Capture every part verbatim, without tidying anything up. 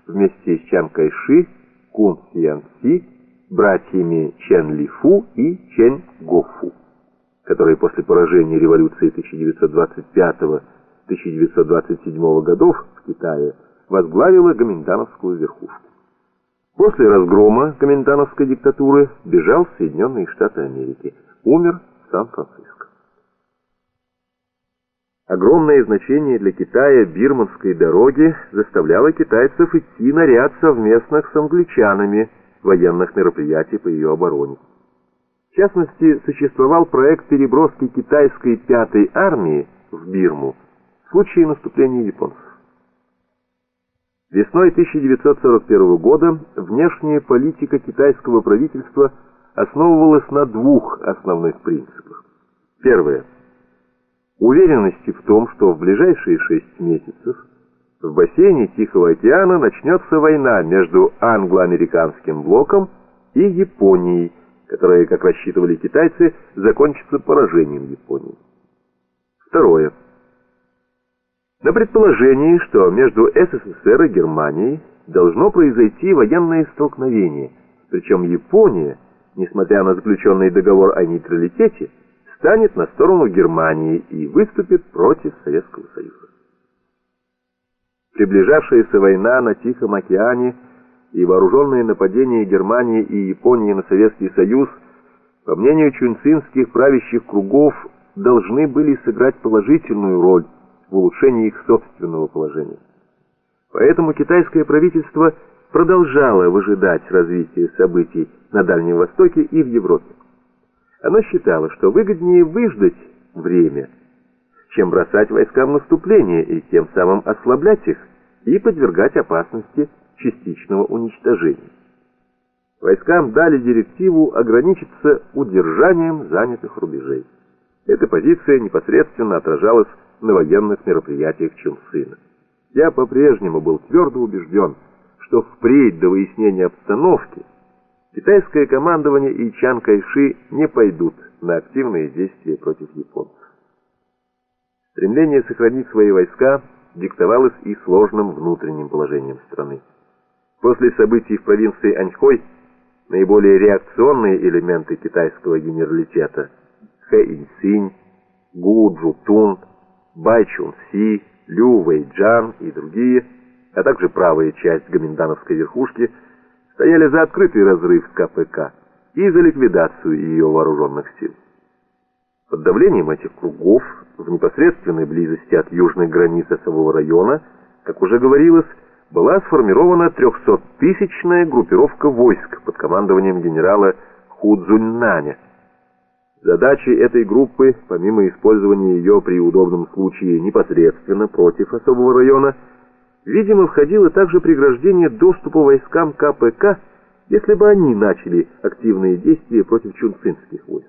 вместе с Чан Кайши, Кун Сьян Ци, братьями Чен Лифу и Чен Гофу, которые после поражения революции тысяча девятьсот двадцать пятого — тысяча девятьсот двадцать седьмого годов в Китае возглавила гоминдановскую верхушку. После разгрома гоминдановской диктатуры бежал в Соединенные Штаты Америки, умер в Сан-Франциско. Огромное значение для Китая Бирманской дороги заставляло китайцев идти на ряд совместных с англичанами военных мероприятий по ее обороне. В частности, существовал проект переброски китайской пятой армии в Бирму в случае наступления японцев. Весной тысяча девятьсот сорок первого года внешняя политика китайского правительства основывалась на двух основных принципах. Первое. Уверенности в том, что в ближайшие шесть месяцев в бассейне Тихого океана начнется война между англо-американским блоком и Японией, которая, как рассчитывали китайцы, закончится поражением Японии. Второе. На предположении, что между СССР и Германией должно произойти военное столкновение, причем Япония, несмотря на заключенный договор о нейтралитете, станет на сторону Германии и выступит против Советского Союза. Приближавшаяся война на Тихом океане и вооруженные нападения Германии и Японии на Советский Союз, по мнению чунцинских правящих кругов, должны были сыграть положительную роль в улучшении их собственного положения. Поэтому китайское правительство продолжало выжидать развития событий на Дальнем Востоке и в Европе. Оно считало, что выгоднее выждать время, чем бросать войскам наступление и тем самым ослаблять их и подвергать опасности частичного уничтожения. Войскам дали директиву ограничиться удержанием занятых рубежей. Эта позиция непосредственно отражалась на военных мероприятиях Чунцина. Я по-прежнему был твердо убежден, что впредь до выяснения обстановки китайское командование и Чан Кайши не пойдут на активные действия против японцев. Стремление сохранить свои войска диктовалось и сложным внутренним положением страны. После событий в провинции Аньхой наиболее реакционные элементы китайского генералитета Хэ Иньсинь, Гу Джутун, Бай Чунси, Лю Вэйджан и другие, а также правая часть гоминдановской верхушки стояли за открытый разрыв с ка пэ ка и за ликвидацию ее вооруженных сил. Под давлением этих кругов, в непосредственной близости от южных границ особого района, как уже говорилось, была сформирована трехсоттысячная группировка войск под командованием генерала Ху Цзуньнаня. Задачей этой группы, помимо использования ее при удобном случае непосредственно против особого района, видимо, входило также преграждение доступа войскам ка пэ ка, если бы они начали активные действия против чунцинских войск.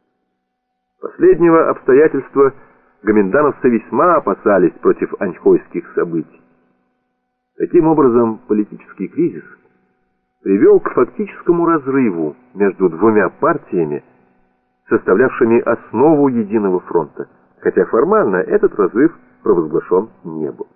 Последнего обстоятельства гоминдановцы весьма опасались против аньхойских событий. Таким образом, политический кризис привел к фактическому разрыву между двумя партиями, составлявшими основу единого фронта, хотя формально этот разрыв провозглашен не был.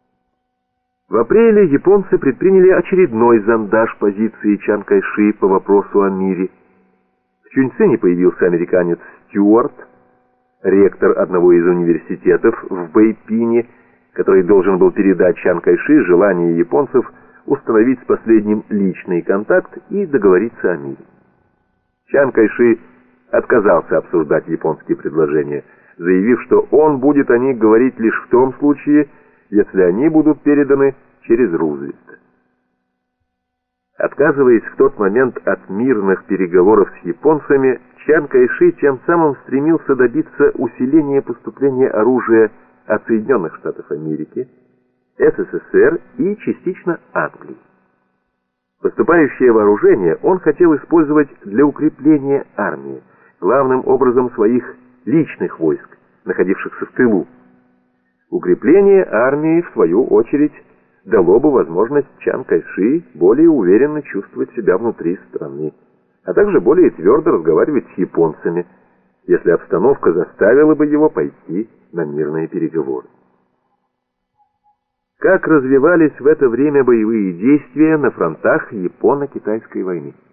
В апреле японцы предприняли очередной зондаж позиции Чан Кайши по вопросу о мире. В Чуньцине появился американец Стюарт, ректор одного из университетов в Бэйпине, который должен был передать Чан Кайши желание японцев установить с последним личный контакт и договориться о мире. Чан Кайши отказался обсуждать японские предложения, заявив, что он будет о них говорить лишь в том случае, если они будут переданы через Рузвельта. Отказываясь в тот момент от мирных переговоров с японцами, Чан Кайши тем самым стремился добиться усиления поступления оружия от Соединенных Штатов Америки, эс эс эс эр и частично Англии. Поступающее вооружение он хотел использовать для укрепления армии, главным образом своих личных войск, находившихся в тылу. Укрепление армии, в свою очередь, дало бы возможность Чан Кайши более уверенно чувствовать себя внутри страны, а также более твердо разговаривать с японцами, если обстановка заставила бы его пойти на мирные переговоры. Как развивались в это время боевые действия на фронтах Японо-Китайской войны?